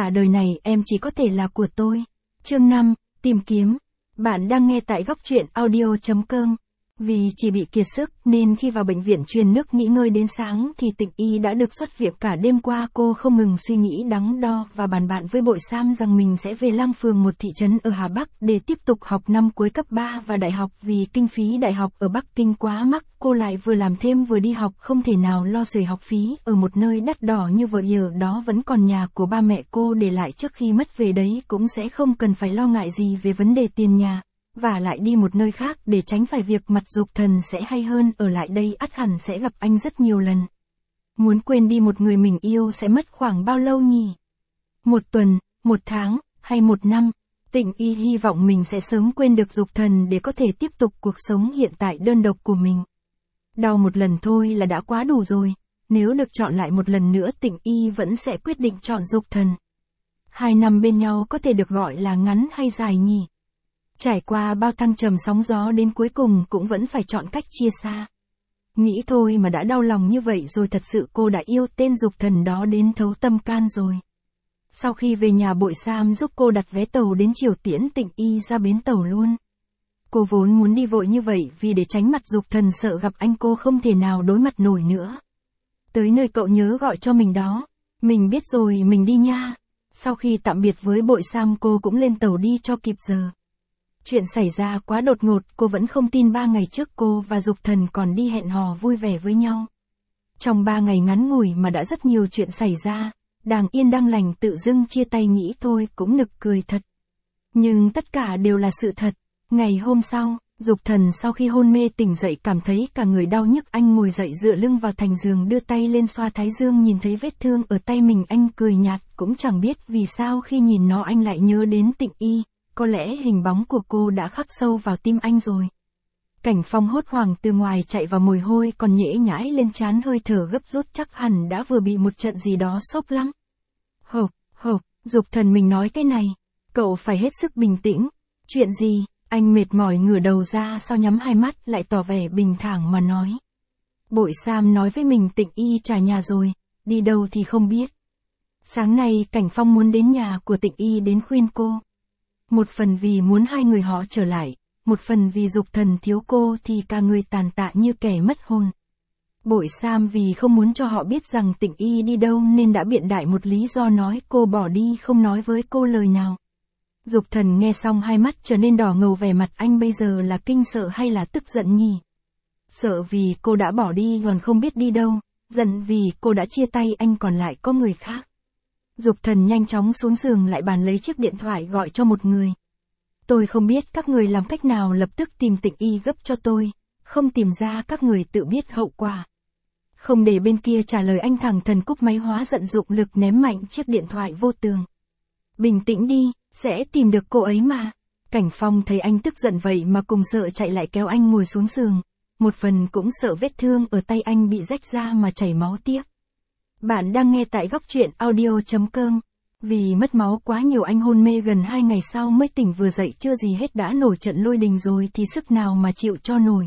Cả đời này em chỉ có thể là của tôi. Chương 5, tìm kiếm. Bạn đang nghe tại góc truyện audio.com. Vì chỉ bị kiệt sức nên khi vào bệnh viện truyền nước nghỉ ngơi đến sáng thì Tịnh Y đã được xuất viện. Cả đêm qua cô không ngừng suy nghĩ đắn đo và bàn bạn với Bội Sam rằng mình sẽ về Lăng Phường, một thị trấn ở Hà Bắc để tiếp tục học năm cuối cấp 3 và đại học. Vì kinh phí đại học ở Bắc Kinh quá mắc, cô lại vừa làm thêm vừa đi học, không thể nào lo xuể học phí ở một nơi đắt đỏ như vậy. Ở đó vẫn còn nhà của ba mẹ cô để lại trước khi mất, về đấy cũng sẽ không cần phải lo ngại gì về vấn đề tiền nhà. Và lại đi một nơi khác để tránh phải việc mặt Dục Thần sẽ hay hơn, ở lại đây ắt hẳn sẽ gặp anh rất nhiều lần. Muốn quên đi một người mình yêu sẽ mất khoảng bao lâu nhỉ? 1 tuần, 1 tháng, hay 1 năm? Tịnh Y hy vọng mình sẽ sớm quên được Dục Thần để có thể tiếp tục cuộc sống hiện tại đơn độc của mình. Đau một lần thôi là đã quá đủ rồi, nếu được chọn lại một lần nữa Tịnh Y vẫn sẽ quyết định chọn Dục Thần. 2 năm bên nhau có thể được gọi là ngắn hay dài nhỉ? Trải qua bao thăng trầm sóng gió đến cuối cùng cũng vẫn phải chọn cách chia xa. Nghĩ thôi mà đã đau lòng như vậy rồi, thật sự cô đã yêu tên Dục Thần đó đến thấu tâm can rồi. Sau khi về nhà, Bội Sam giúp cô đặt vé tàu đến chiều tiễn Tịnh Y ra bến tàu luôn. Cô vốn muốn đi vội như vậy vì để tránh mặt Dục Thần, sợ gặp anh cô không thể nào đối mặt nổi nữa. Tới nơi cậu nhớ gọi cho mình đó. Mình biết rồi, mình đi nha. Sau khi tạm biệt với Bội Sam, cô cũng lên tàu đi cho kịp giờ. Chuyện xảy ra quá đột ngột, cô vẫn không tin 3 ngày trước cô và Dục Thần còn đi hẹn hò vui vẻ với nhau. Trong 3 ngày ngắn ngủi mà đã rất nhiều chuyện xảy ra, đang yên đang lành tự dưng chia tay, nghĩ thôi cũng nực cười thật. Nhưng tất cả đều là sự thật. Ngày hôm sau, Dục Thần sau khi hôn mê tỉnh dậy cảm thấy cả người đau nhức, anh ngồi dậy dựa lưng vào thành giường, đưa tay lên xoa thái dương, nhìn thấy vết thương ở tay mình, anh cười nhạt, cũng chẳng biết vì sao khi nhìn nó anh lại nhớ đến Tịnh Y. Có lẽ hình bóng của cô đã khắc sâu vào tim anh rồi. Cảnh Phong hốt hoảng từ ngoài chạy vào, mồ hôi còn nhễ nhãi lên trán, hơi thở gấp rút, chắc hẳn đã vừa bị một trận gì đó sốc lắm. Hộp, Dục Thần, mình nói cái này, cậu phải hết sức bình tĩnh. Chuyện gì? Anh mệt mỏi ngửa đầu ra sau, nhắm hai mắt lại tỏ vẻ bình thản mà nói. Bội Sam nói với mình Tịnh Y trả nhà rồi, đi đâu thì không biết. Sáng nay Cảnh Phong muốn đến nhà của Tịnh Y đến khuyên cô. Một phần vì muốn hai người họ trở lại, một phần vì Dục Thần thiếu cô thì cả người tàn tạ như kẻ mất hồn. Bội Sam vì không muốn cho họ biết rằng Tịnh Y đi đâu nên đã biện đại một lý do nói cô bỏ đi, không nói với cô lời nào. Dục Thần nghe xong hai mắt trở nên đỏ ngầu, vẻ mặt anh bây giờ là kinh sợ hay là tức giận nhỉ? Sợ vì cô đã bỏ đi còn không biết đi đâu, giận vì cô đã chia tay anh còn lại có người khác. Dục Thần nhanh chóng xuống giường lại bàn lấy chiếc điện thoại gọi cho một người. Tôi không biết các người làm cách nào, lập tức tìm Tịnh Y gấp cho tôi, không tìm ra các người tự biết hậu quả. Không để bên kia trả lời, anh thẳng thừng cúp máy, hóa giận dụng lực ném mạnh chiếc điện thoại vô tường. Bình tĩnh đi, sẽ tìm được cô ấy mà. Cảnh Phong thấy anh tức giận vậy mà cùng sợ, chạy lại kéo anh ngồi xuống giường. Một phần cũng sợ vết thương ở tay anh bị rách ra mà chảy máu tiếp. Bạn đang nghe tại góc truyện audio.com. Vì mất máu quá nhiều anh hôn mê gần 2 ngày sau mới tỉnh, vừa dậy chưa gì hết đã nổi trận lôi đình rồi thì sức nào mà chịu cho nổi.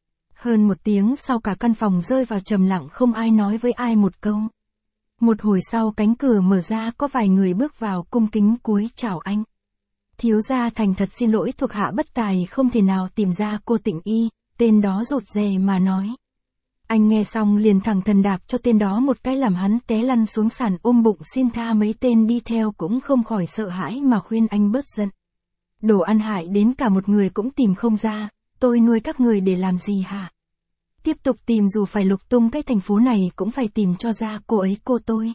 Hơn 1 tiếng sau cả căn phòng rơi vào trầm lặng, không ai nói với ai một câu. Một hồi sau cánh cửa mở ra, có vài người bước vào cung kính cúi chào anh. Thiếu gia thành thật xin lỗi, thuộc hạ bất tài không thể nào tìm ra cô Tịnh Y, tên đó rụt rè mà nói. Anh nghe xong liền thẳng thừng đạp cho tên đó một cái làm hắn té lăn xuống sàn, ôm bụng xin tha. Mấy tên đi theo cũng không khỏi sợ hãi mà khuyên anh bớt giận. Đồ ăn hại đến cả một người cũng tìm không ra, tôi nuôi các người để làm gì hả? Tiếp tục tìm, dù phải lục tung cái thành phố này cũng phải tìm cho ra cô ấy, cô tôi.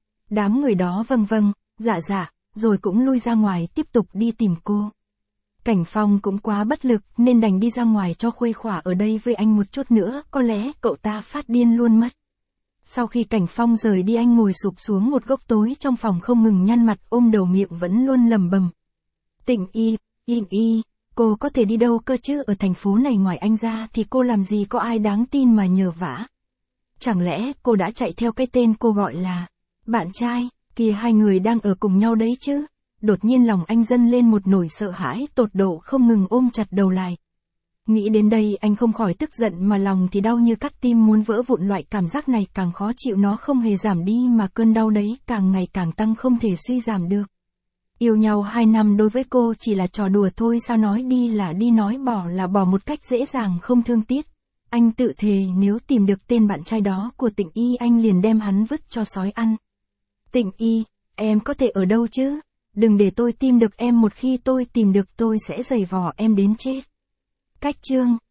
Đám người đó vâng, dạ, rồi cũng lui ra ngoài tiếp tục đi tìm cô. Cảnh Phong cũng quá bất lực nên đành đi ra ngoài cho khuây khỏa ở đây với anh một chút nữa, có lẽ cậu ta phát điên luôn mất. Sau khi Cảnh Phong rời đi, anh ngồi sụp xuống một góc tối trong phòng, không ngừng nhăn mặt ôm đầu, miệng vẫn luôn lẩm bẩm. Tịnh Y, cô có thể đi đâu cơ chứ? Ở thành phố này ngoài anh ra thì cô làm gì có ai đáng tin mà nhờ vả. Chẳng lẽ cô đã chạy theo cái tên cô gọi là bạn trai kia? Hai người đang ở cùng nhau đấy chứ? Đột nhiên lòng anh dâng lên một nỗi sợ hãi tột độ, không ngừng ôm chặt đầu lại. Nghĩ đến đây anh không khỏi tức giận mà lòng thì đau như cắt tim muốn vỡ vụn, loại cảm giác này càng khó chịu, nó không hề giảm đi mà cơn đau đấy càng ngày càng tăng không thể suy giảm được. Yêu nhau 2 năm đối với cô chỉ là trò đùa thôi, sao nói đi là đi, nói bỏ là bỏ một cách dễ dàng không thương tiếc. Anh tự thề nếu tìm được tên bạn trai đó của Tịnh Y anh liền đem hắn vứt cho sói ăn. Tịnh Y, em có thể ở đâu chứ? Đừng để tôi tìm được em, một khi tôi tìm được tôi sẽ giày vò em đến chết. Cách chương